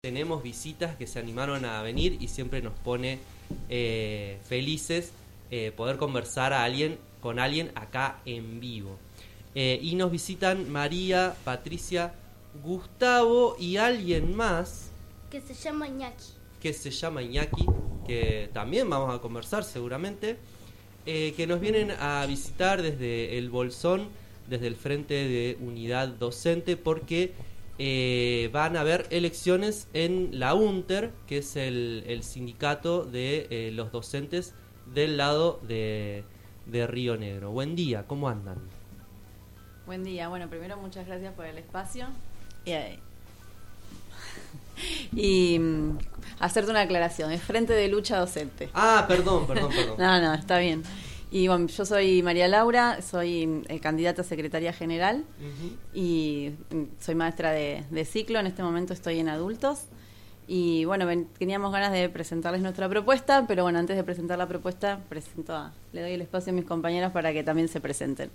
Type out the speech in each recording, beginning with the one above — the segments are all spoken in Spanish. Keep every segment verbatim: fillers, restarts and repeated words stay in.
tenemos visitas que se animaron a venir y siempre nos pone eh, felices eh, poder conversar a alguien, con alguien acá en vivo. Eh, y nos visitan María, Patricia, Gustavo y alguien más que se llama Iñaki. Que se llama Iñaki, que también vamos a conversar seguramente, eh, que nos vienen a visitar desde el Bolsón, desde el Frente de Unidad Docente, porque eh, van a haber elecciones en la UNTER, que es el, el sindicato de eh, los docentes del lado de, de Río Negro. Buen día, ¿cómo andan? Buen día, bueno, primero muchas gracias por el espacio. Y, eh, y um, hacerte una aclaración, es Frente de Lucha Docente. Ah, perdón, perdón, perdón. No, no, está bien. Y bueno, yo soy María Laura, soy eh, candidata a secretaria general. Uh-huh. Y um, soy maestra de, de ciclo, en este momento estoy en adultos. Y bueno, ven, teníamos ganas de presentarles nuestra propuesta, pero bueno, antes de presentar la propuesta, presento a, le doy el espacio a mis compañeras para que también se presenten.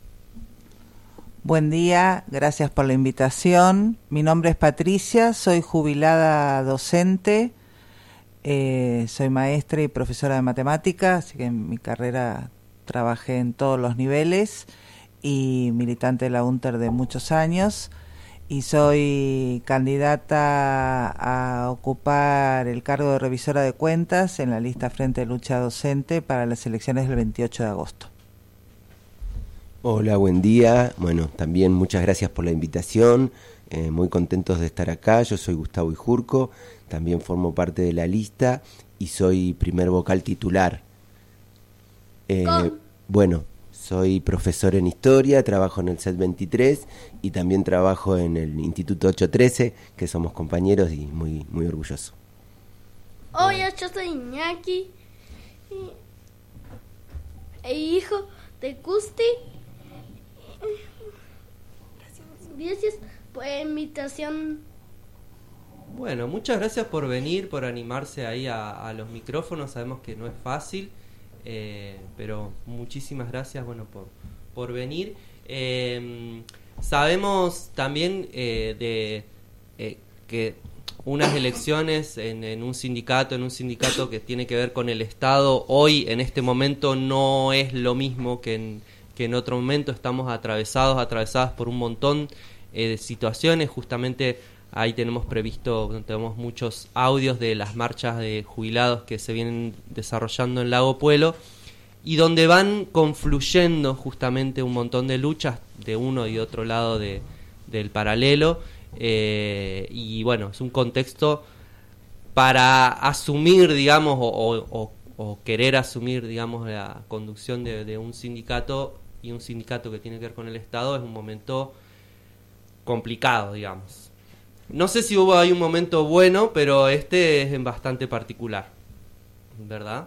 Buen día, gracias por la invitación. Mi nombre es Patricia, soy jubilada docente, eh, soy maestra y profesora de matemáticas, así que en mi carrera trabajé en todos los niveles y militante de la UNTER de muchos años, y soy candidata a ocupar el cargo de revisora de cuentas en la lista Frente de Lucha Docente para las elecciones del veintiocho de agosto. Hola, buen día. Bueno, también muchas gracias por la invitación. Eh, muy contentos de estar acá. Yo soy Gustavo Ijurco, también formo parte de la lista y soy primer vocal titular. Eh, bueno, soy profesor en historia, trabajo en el C E T veintitrés y también trabajo en el Instituto ochocientos trece, que somos compañeros y muy, muy orgulloso. Hola, yo soy Iñaki, e hijo de Custi. Gracias por la invitación. Bueno, muchas gracias por venir, por animarse ahí a, a los micrófonos. Sabemos que no es fácil, eh, pero muchísimas gracias, bueno, por, por venir. Eh, sabemos también eh, de eh, que unas elecciones en, en un sindicato, en un sindicato que tiene que ver con el Estado, hoy en este momento no es lo mismo que en que en otro momento. Estamos atravesados, atravesadas por un montón eh, de situaciones. Justamente ahí tenemos previsto, tenemos muchos audios de las marchas de jubilados que se vienen desarrollando en Lago Puelo y donde van confluyendo justamente un montón de luchas de uno y otro lado de, del paralelo. Eh, y bueno, es un contexto para asumir, digamos, o, o, o, o querer asumir, digamos, la conducción de, de un sindicato, y un sindicato que tiene que ver con el Estado es un momento complicado, digamos. No sé si hubo ahí un momento bueno, pero este es bastante particular, ¿verdad?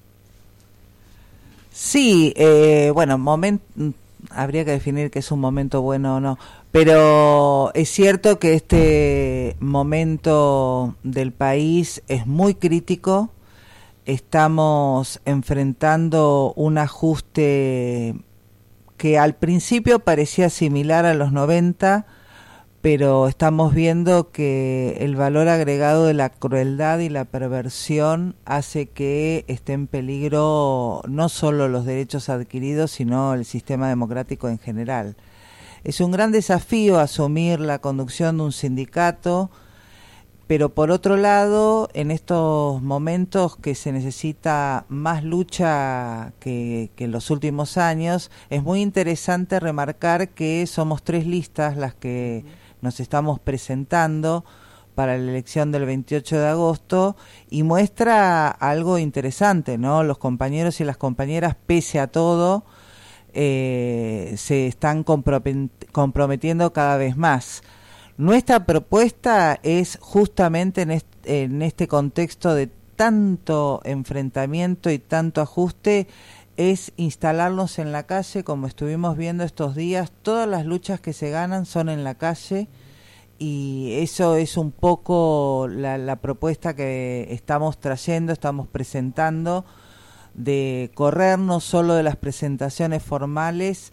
Sí, eh, bueno, moment, habría que definir qué es un momento bueno o no, pero es cierto que este momento del país es muy crítico. Estamos enfrentando un ajuste que al principio parecía similar a los noventa, pero estamos viendo que el valor agregado de la crueldad y la perversión hace que esté en peligro no solo los derechos adquiridos, sino el sistema democrático en general. Es un gran desafío asumir la conducción de un sindicato, pero por otro lado, en estos momentos que se necesita más lucha que, que en los últimos años, es muy interesante remarcar que somos tres listas las que nos estamos presentando para la elección del veintiocho de agosto, y muestra algo interesante, ¿no? Los compañeros y las compañeras, pese a todo, eh, se están comprometiendo cada vez más. Nuestra propuesta es justamente en este, en este contexto de tanto enfrentamiento y tanto ajuste, es instalarnos en la calle, como estuvimos viendo estos días. Todas las luchas que se ganan son en la calle, y eso es un poco la, la propuesta que estamos trayendo, estamos presentando, de correr no solo de las presentaciones formales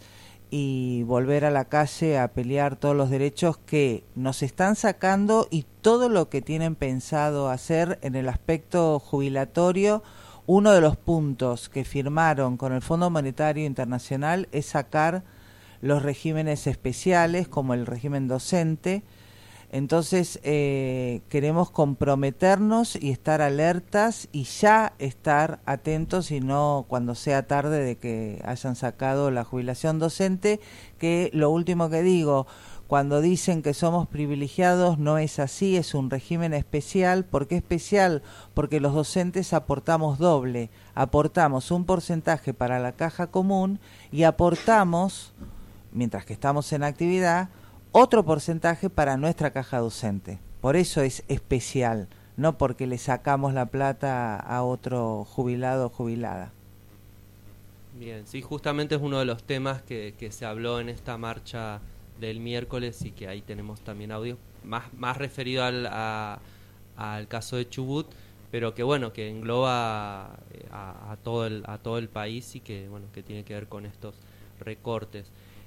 y volver a la calle a pelear todos los derechos que nos están sacando y todo lo que tienen pensado hacer en el aspecto jubilatorio. Uno de los puntos que firmaron con el Fondo Monetario Internacional es sacar los regímenes especiales, como el régimen docente. Entonces eh, queremos comprometernos y estar alertas y ya estar atentos, y no cuando sea tarde de que hayan sacado la jubilación docente, que lo último que digo, cuando dicen que somos privilegiados, no es así, es un régimen especial. ¿Por qué especial? Porque los docentes aportamos doble, aportamos un porcentaje para la caja común y aportamos, mientras que estamos en actividad, otro porcentaje para nuestra caja docente. Por eso es especial, no porque le sacamos la plata a otro jubilado o jubilada. Bien, sí, justamente es uno de los temas que, que se habló en esta marcha del miércoles, y que ahí tenemos también audio más, más referido al, a, al caso de Chubut, pero que bueno, que engloba a, a, todo el, a todo el país, y que bueno, que tiene que ver con estos recortes.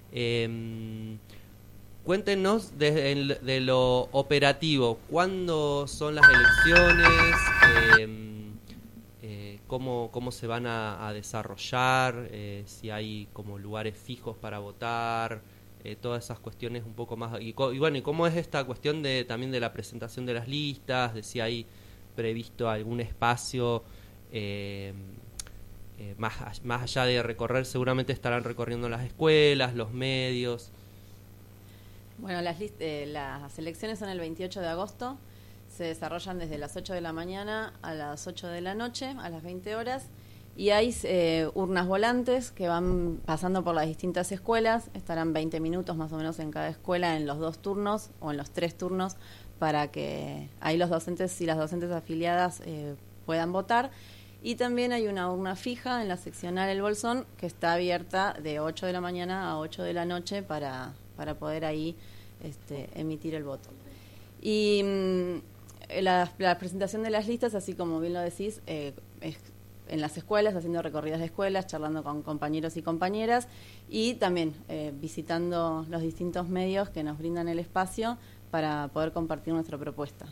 Eh, Cuéntenos de, de, de lo operativo, ¿cuándo son las elecciones? Eh, eh, cómo, ¿Cómo se van a, a desarrollar? Eh, si hay como lugares fijos para votar, eh, todas esas cuestiones un poco más. Y, y bueno, ¿y cómo es esta cuestión de también de la presentación de las listas? De si hay previsto algún espacio eh, eh, más, más allá de recorrer, seguramente estarán recorriendo las escuelas, los medios. Bueno, las, list- eh, las elecciones son el veintiocho de agosto, se desarrollan desde las ocho de la mañana a las ocho de la noche, a las veinte horas, y hay eh, urnas volantes que van pasando por las distintas escuelas, estarán veinte minutos más o menos en cada escuela, en los dos turnos o en los tres turnos, para que ahí los docentes y las docentes afiliadas eh, puedan votar. Y también hay una urna fija en la seccional El Bolsón, que está abierta de ocho de la mañana a ocho de la noche para... para poder ahí este, emitir el voto. Y mmm, la, la presentación de las listas, así como bien lo decís, eh, es en las escuelas, haciendo recorridas de escuelas, charlando con compañeros y compañeras, y también eh, visitando los distintos medios que nos brindan el espacio para poder compartir nuestra propuesta.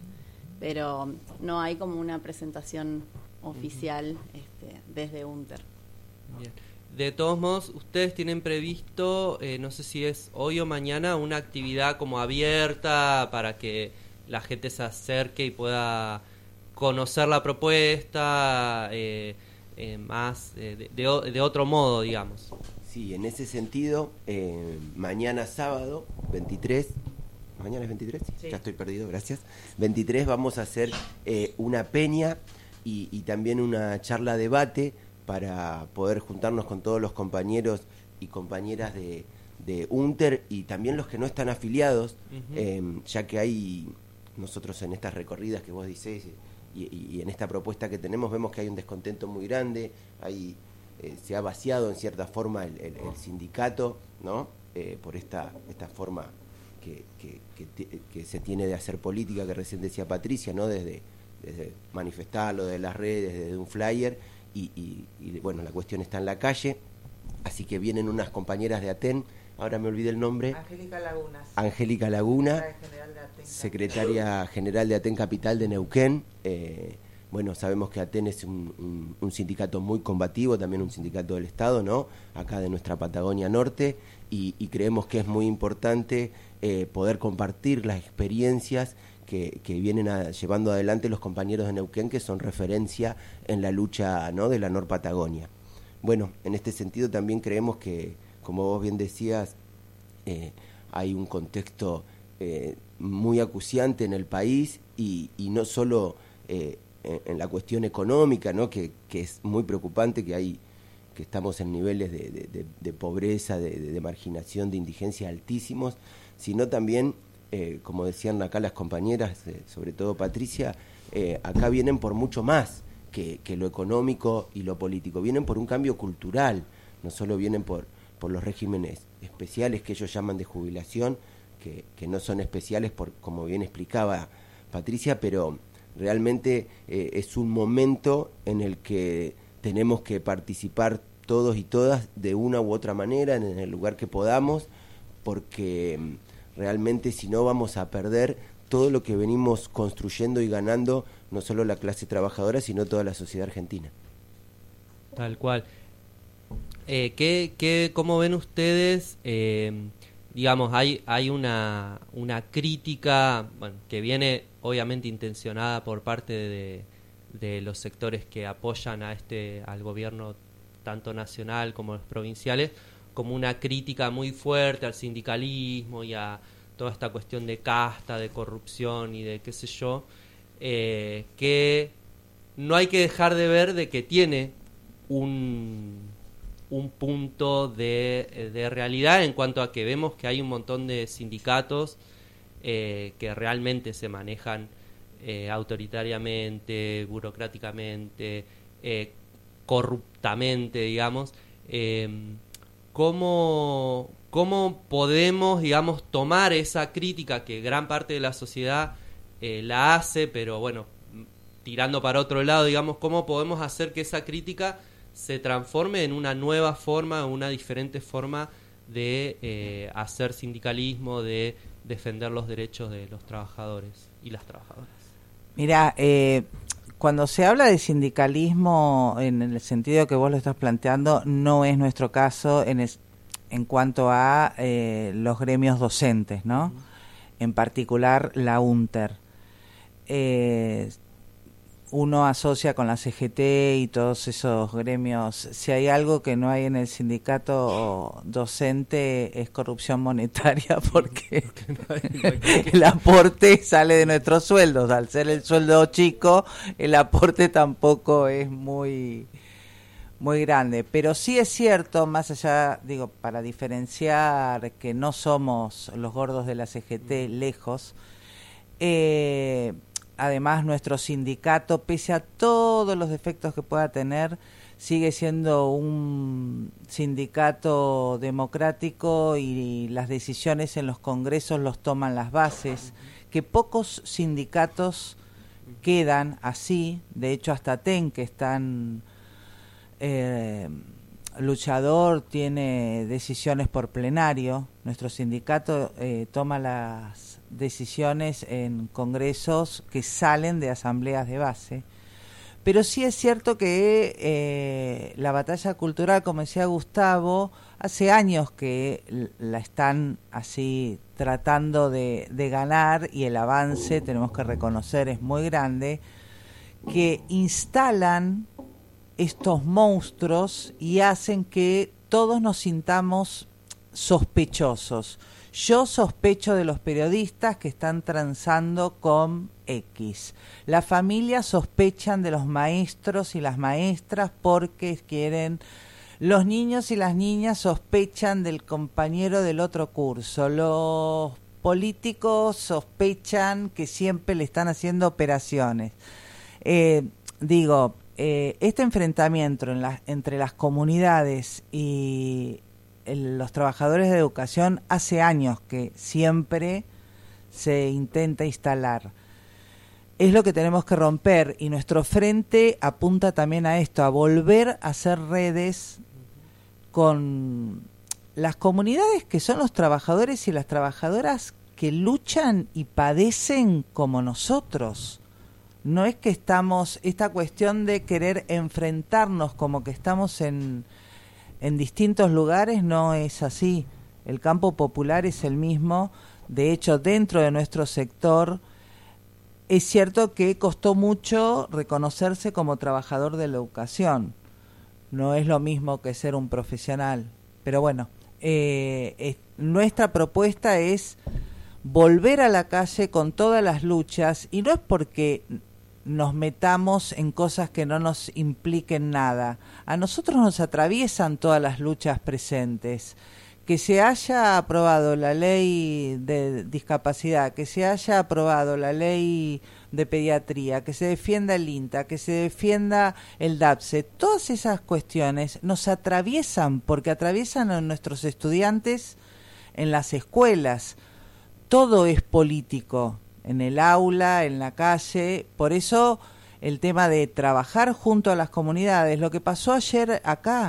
Pero no hay como una presentación oficial este, desde UNTER. Bien. De todos modos, ustedes tienen previsto, eh, no sé si es hoy o mañana, una actividad como abierta para que la gente se acerque y pueda conocer la propuesta eh, eh, más eh, de, de, de otro modo, digamos. Sí, en ese sentido, eh, mañana sábado, veintitrés, ¿mañana es veintitrés? Sí. Ya estoy perdido, gracias. veintitrés vamos a hacer eh, una peña y, y también una charla debate para poder juntarnos con todos los compañeros y compañeras de, de UNTER y también los que no están afiliados, uh-huh. eh, ya que hay, nosotros en estas recorridas que vos decís y, y, y en esta propuesta que tenemos, vemos que hay un descontento muy grande, hay, eh, se ha vaciado en cierta forma el, el, el sindicato, ¿no? Eh, por esta, esta forma que, que, que, que se tiene de hacer política, que recién decía Patricia, ¿no? Desde, desde manifestarlo, de las redes, desde un flyer. Y, y, y bueno, la cuestión está en la calle, así que vienen unas compañeras de Aten, ahora me olvidé el nombre. Angélica Lagunas. Angélica Laguna, general de Aten, secretaria general de Aten Capital de Neuquén. Eh, bueno, sabemos que Aten es un, un, un sindicato muy combativo, también un sindicato del Estado, ¿no? Acá de nuestra Patagonia Norte, y, y creemos que es muy importante eh, poder compartir las experiencias Que, que vienen a, llevando adelante los compañeros de Neuquén, que son referencia en la lucha, ¿no? de la Norpatagonia. Bueno, en este sentido también creemos que, como vos bien decías, eh, hay un contexto eh, muy acuciante en el país y, y no solo eh, en, en la cuestión económica, ¿no? que, que es muy preocupante, que hay que estamos en niveles de, de, de, de pobreza, de, de, de marginación, de indigencia altísimos, sino también Eh, como decían acá las compañeras, eh, sobre todo Patricia, eh, acá vienen por mucho más que, que lo económico y lo político, vienen por un cambio cultural, no solo vienen por, por los regímenes especiales que ellos llaman de jubilación, que, que no son especiales, por como bien explicaba Patricia, pero realmente eh, es un momento en el que tenemos que participar todos y todas de una u otra manera, en el lugar que podamos, porque realmente si no vamos a perder todo lo que venimos construyendo y ganando, no solo la clase trabajadora, sino toda la sociedad argentina. Tal cual. Eh, ¿qué, qué, ¿Cómo ven ustedes? Eh, digamos, hay, hay una, una crítica, bueno, que viene obviamente intencionada por parte de, de los sectores que apoyan a este al gobierno tanto nacional como los provinciales, como una crítica muy fuerte al sindicalismo y a toda esta cuestión de casta, de corrupción y de qué sé yo, eh, que no hay que dejar de ver de que tiene un, un punto de, de realidad en cuanto a que vemos que hay un montón de sindicatos eh, que realmente se manejan eh, autoritariamente, burocráticamente, eh, corruptamente, digamos. Eh, ¿cómo, ¿Cómo podemos, digamos, tomar esa crítica que gran parte de la sociedad eh, la hace, pero bueno, tirando para otro lado, digamos, cómo podemos hacer que esa crítica se transforme en una nueva forma, una diferente forma de eh, hacer sindicalismo, de defender los derechos de los trabajadores y las trabajadoras? Mira, eh, cuando se habla de sindicalismo en el sentido que vos lo estás planteando, no es nuestro caso en, el, en cuanto a eh, los gremios docentes, ¿no? Uh-huh. En particular la UNTER. Eh, uno asocia con la C G T y todos esos gremios. Si hay algo que no hay en el sindicato docente es corrupción monetaria, porque el aporte sale de nuestros sueldos. Al ser el sueldo chico, el aporte tampoco es muy muy grande. Pero sí es cierto, más allá, digo, para diferenciar que no somos los gordos de la C G T, lejos, eh... además, nuestro sindicato, pese a todos los defectos que pueda tener, sigue siendo un sindicato democrático y las decisiones en los congresos los toman las bases, que pocos sindicatos quedan así. De hecho, hasta T E N, que es tan eh, luchador, tiene decisiones por plenario. Nuestro sindicato eh, toma las decisiones en congresos que salen de asambleas de base. Pero sí es cierto que eh, la batalla cultural, como decía Gustavo, hace años que la están así tratando de, de ganar, y el avance, tenemos que reconocer, es muy grande, que instalan estos monstruos y hacen que todos nos sintamos sospechosos. Yo sospecho de los periodistas que están transando con X. Las familias sospechan de los maestros y las maestras porque quieren. Los niños y las niñas sospechan del compañero del otro curso. Los políticos sospechan que siempre le están haciendo operaciones. Eh, digo, eh, este enfrentamiento en la, entre las comunidades y los trabajadores de educación hace años que siempre se intenta instalar. Es lo que tenemos que romper, y nuestro frente apunta también a esto, a volver a hacer redes con las comunidades que son los trabajadores y las trabajadoras que luchan y padecen como nosotros. No es que estamos, esta cuestión de querer enfrentarnos como que estamos en En distintos lugares, no es así. El campo popular es el mismo. De hecho, dentro de nuestro sector, es cierto que costó mucho reconocerse como trabajador de la educación. No es lo mismo que ser un profesional. Pero bueno, eh, es, nuestra propuesta es volver a la calle con todas las luchas, y no es porque nos metamos en cosas que no nos impliquen nada. A nosotros nos atraviesan todas las luchas presentes. Que se haya aprobado la ley de discapacidad, que se haya aprobado la ley de pediatría, que se defienda el INTA, que se defienda el DAPSE, todas esas cuestiones nos atraviesan, porque atraviesan a nuestros estudiantes en las escuelas. Todo es político, en el aula, en la calle. Por eso el tema de trabajar junto a las comunidades. Lo que pasó ayer acá,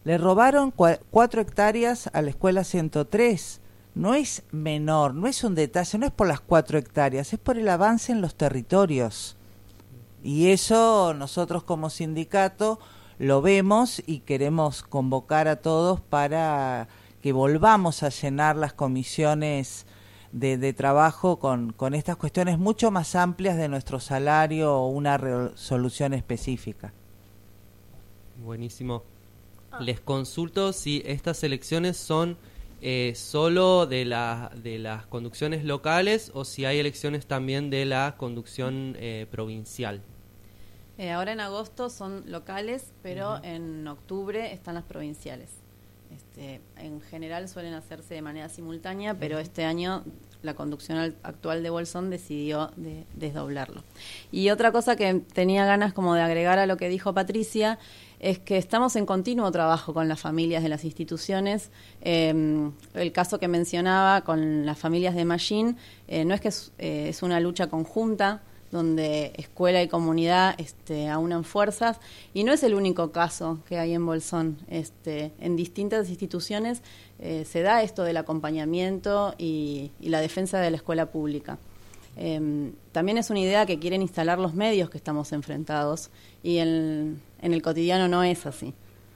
Le robaron cua- cuatro hectáreas a la escuela ciento tres. No es menor, no es un detalle, no es por las cuatro hectáreas, es por el avance en los territorios. Y eso nosotros como sindicato lo vemos y queremos convocar a todos para que volvamos a llenar las comisiones de, de trabajo con, con estas cuestiones mucho más amplias de nuestro salario o una resolución específica. Buenísimo. Les consulto si estas elecciones son eh, solo de, la, de las conducciones locales o si hay elecciones también de la conducción eh, provincial. Eh, ahora en agosto son locales, pero Uh-huh. en octubre están las provinciales. Este, en general suelen hacerse de manera simultánea, pero Uh-huh. este año la conducción al- actual de Bolsón decidió de- desdoblarlo. Y otra cosa que tenía ganas como de agregar a lo que dijo Patricia es que estamos en continuo trabajo con las familias de las instituciones. Eh, el caso que mencionaba con las familias de Mallín, eh, no es que es, eh, es una lucha conjunta, donde escuela y comunidad este, aunan fuerzas, y no es el único caso que hay en Bolsón. Este, en distintas instituciones eh, se da esto del acompañamiento y, y la defensa de la escuela pública. Eh, también es una idea que quieren instalar los medios que estamos enfrentados, y en, en el cotidiano no es así.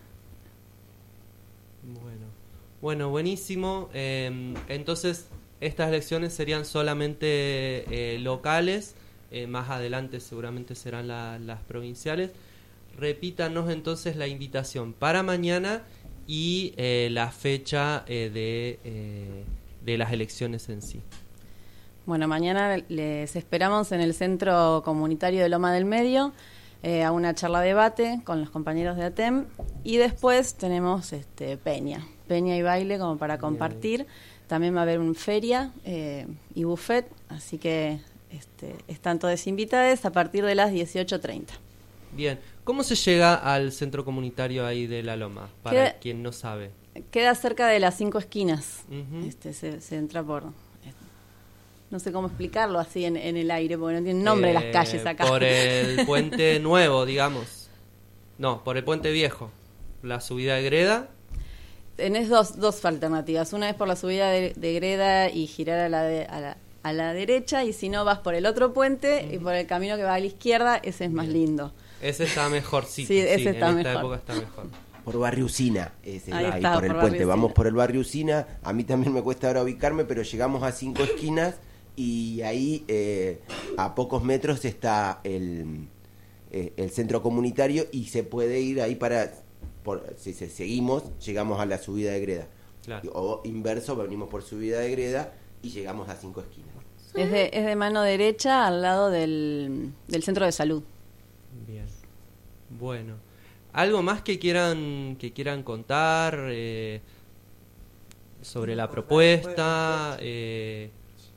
Bueno, bueno, buenísimo. Eh, entonces, estas elecciones serían solamente eh, locales. Eh, más adelante seguramente serán la, las provinciales. Repítanos entonces la invitación para mañana y eh, la fecha eh, de, eh, de las elecciones en sí. Bueno, mañana les esperamos en el Centro Comunitario de Loma del Medio eh, a una charla debate con los compañeros de A T E M, y después tenemos este, peña, peña y baile como para compartir. Bien. También va a haber una feria eh, y buffet, así que Este, están todos invitados a partir de las dieciocho treinta. Bien, ¿cómo se llega al centro comunitario ahí de La Loma? Para queda, quien no sabe. Queda cerca de las cinco esquinas. Uh-huh. este, se, se entra por... No sé cómo explicarlo así en, en el aire, porque no tienen nombre eh, las calles acá. Por el puente nuevo, digamos. No, por el puente viejo. La subida de Greda. Tenés dos, dos alternativas. Una es por la subida de, de Greda y girar a la... De, a la a la derecha, y si no vas por el otro puente uh-huh. y por el camino que va a la izquierda, ese es más Bien. lindo. Ese está mejor, sí. Sí, ese sí, está en mejor. esta época está mejor. Por Barrio Usina, ese ahí, va, está, ahí por el por puente. Barrio Vamos Usina. por el Barrio Usina. A mí también me cuesta ahora ubicarme, pero llegamos a cinco esquinas y ahí eh, a pocos metros está el, eh, el centro comunitario, y se puede ir ahí para, por, si se, seguimos, llegamos a la subida de Greda. Claro. O inverso, venimos por subida de Greda y llegamos a cinco esquinas. Es de, es de mano derecha al lado del, del centro de salud. Bien. Bueno. ¿Algo más que quieran que quieran contar eh, sobre la propuesta? Eh,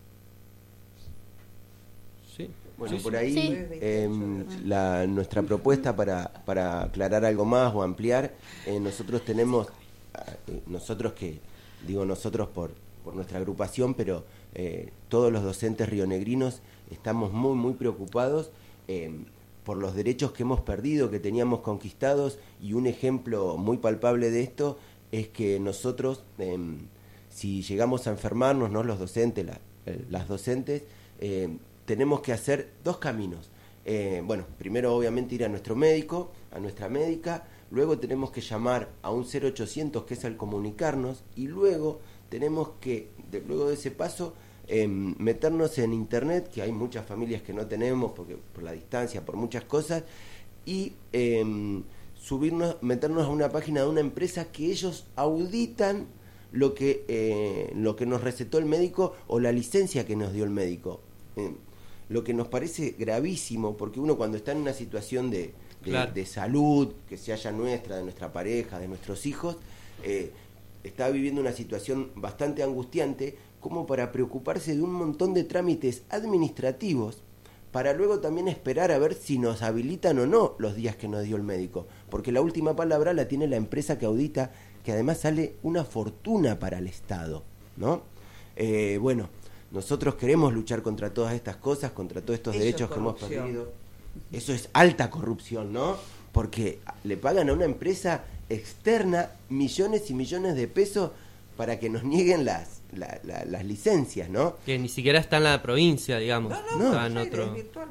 sí. Bueno, sí, por sí. ahí Sí. eh, la, nuestra propuesta para, para aclarar algo más o ampliar, eh, nosotros tenemos, eh, nosotros que, digo nosotros por, por nuestra agrupación, pero eh, todos los docentes rionegrinos estamos muy, muy preocupados eh, por los derechos que hemos perdido, que teníamos conquistados, y un ejemplo muy palpable de esto es que nosotros, eh, si llegamos a enfermarnos, ¿no? los docentes, la, eh, las docentes, eh, tenemos que hacer dos caminos. Eh, bueno, primero obviamente ir a nuestro médico, a nuestra médica, luego tenemos que llamar a un cero ochocientos, que es al comunicarnos, y luego tenemos que, de, luego de ese paso, eh, meternos en internet, que hay muchas familias que no tenemos porque por la distancia, por muchas cosas, y eh, subirnos, meternos a una página de una empresa que ellos auditan lo que eh, lo que nos recetó el médico o la licencia que nos dio el médico. Eh, lo que nos parece gravísimo, porque uno cuando está en una situación de, de, claro. de salud, que se haya nuestra, de nuestra pareja, de nuestros hijos, eh, está viviendo una situación bastante angustiante, como para preocuparse de un montón de trámites administrativos, para luego también esperar a ver si nos habilitan o no los días que nos dio el médico, porque la última palabra la tiene la empresa que audita, que además sale una fortuna para el Estado, ¿no? Eh, bueno, nosotros queremos luchar contra todas estas cosas, contra todos estos Eso derechos que hemos perdido. Eso es alta corrupción, ¿no? Porque le pagan a una empresa externa millones y millones de pesos para que nos nieguen las la, la, las licencias, ¿no? Que ni siquiera está en la provincia, digamos. No, no, está en no, otro... es virtual.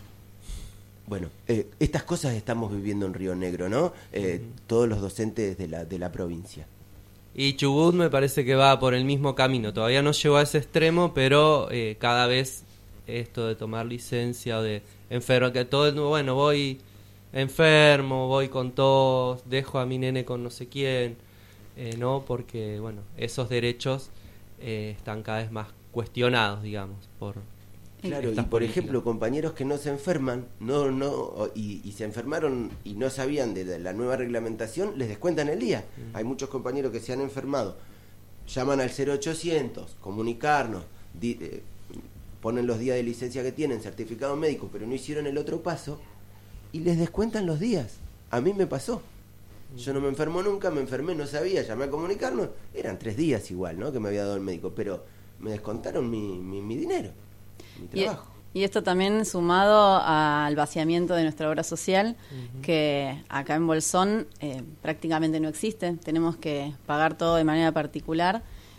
Bueno, eh, estas cosas estamos viviendo en Río Negro, ¿no? Eh, uh-huh. Todos los docentes de la, de la provincia. Y Chubut me parece que va por el mismo camino. Todavía no llegó a ese extremo, pero eh, cada vez esto de tomar licencia o de enfermo, que todo el bueno, voy enfermo, voy con tos, dejo a mi nene con no sé quién, eh, no, porque bueno, esos derechos eh, están cada vez más cuestionados, digamos, por claro. Y por políticas. Ejemplo, compañeros que no se enferman, no, no, y, y se enfermaron y no sabían de, de la nueva reglamentación, les descuentan el día. Mm. Hay muchos compañeros que se han enfermado, llaman al cero ochocientos, comunicarnos, di, eh, ponen los días de licencia que tienen, certificado médico, pero no hicieron el otro paso y les descuentan los días. A mí me pasó. Yo no me enfermo nunca, me enfermé, no sabía, llamé a comunicarnos, eran tres días igual, ¿no? Que me había dado el médico, pero me descontaron mi, mi, mi dinero, mi trabajo. Y, y esto también sumado al vaciamiento de nuestra obra social, uh-huh. que acá en Bolsón eh, prácticamente no existe, tenemos que pagar todo de manera particular.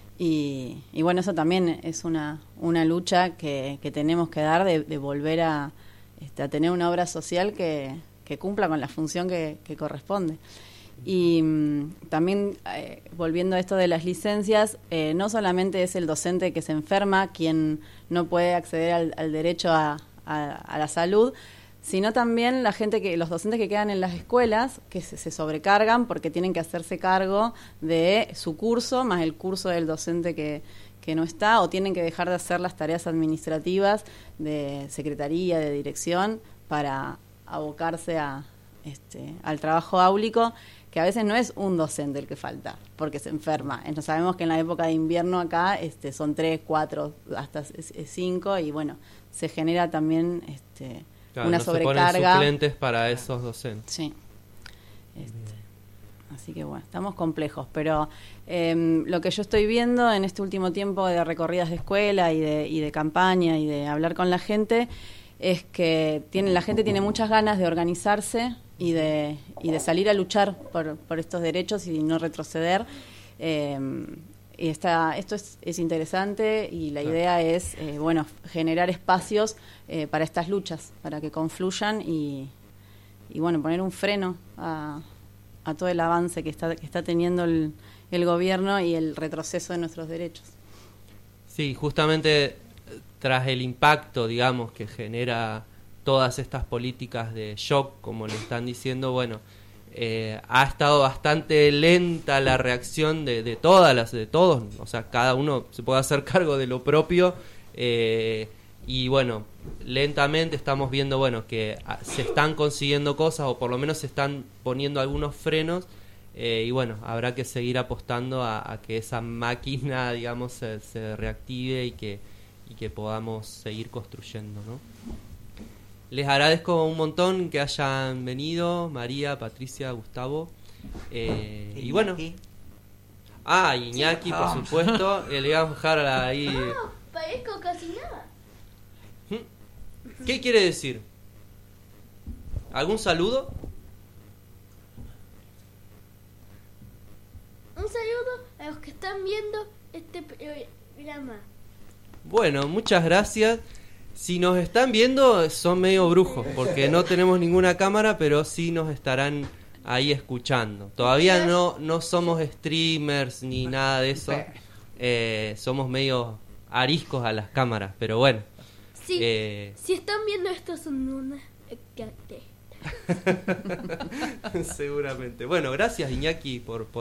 Y, y bueno, eso también es una, una lucha que, que tenemos que dar de, de volver a, este, a tener una obra social que, que cumpla con la función que, que corresponde. Y mmm, también, eh, volviendo a esto de las licencias, eh, no solamente es el docente que se enferma quien no puede acceder al, al derecho a, a, a la salud, sino también la gente que los docentes que quedan en las escuelas, que se, se sobrecargan porque tienen que hacerse cargo de su curso, más el curso del docente que, que no está, o tienen que dejar de hacer las tareas administrativas de secretaría, de dirección, para abocarse a, este, al trabajo áulico, que a veces no es un docente el que falta, porque se enferma. Entonces sabemos que en la época de invierno acá este, son tres, cuatro, hasta cinco, y bueno, se genera también... este Claro, una no sobrecarga. Se ponen suplentes para esos docentes. Sí. Este, así que bueno, estamos complejos, pero eh, lo que yo estoy viendo en este último tiempo de recorridas de escuela y de, y de campaña y de hablar con la gente es que tiene, la gente tiene muchas ganas de organizarse y de, y de salir a luchar por, por estos derechos y no retroceder. Eh, Y está, esto es, es interesante y la claro. idea es, eh, bueno, generar espacios eh, para estas luchas, para que confluyan y, y bueno, poner un freno a, a todo el avance que está, que está teniendo el, el gobierno y el retroceso de nuestros derechos. Sí, justamente tras el impacto, digamos, que genera todas estas políticas de shock, como le están diciendo, bueno... Eh, ha estado bastante lenta la reacción de, de todas las, de todos, o sea, cada uno se puede hacer cargo de lo propio, eh, y bueno, lentamente estamos viendo, bueno, que se están consiguiendo cosas, o por lo menos se están poniendo algunos frenos, eh, y bueno, habrá que seguir apostando a, a que esa máquina, digamos, se, se reactive y que, y que podamos seguir construyendo, ¿no? Les agradezco un montón que hayan venido, María, Patricia, Gustavo. Eh, y bueno. Ah, Iñaki, por supuesto. Eh, le vamos a dejar ahí. No, parezco casi nada. ¿Qué quiere decir? ¿Algún saludo? Un saludo a los que están viendo este programa. Bueno, muchas gracias. Si nos están viendo, son medio brujos, porque no tenemos ninguna cámara, pero sí nos estarán ahí escuchando. Todavía no, no somos streamers ni nada de eso. Eh, somos medio ariscos a las cámaras, pero bueno. Sí, eh... si están viendo esto son una... Seguramente. Bueno, gracias Iñaki por... por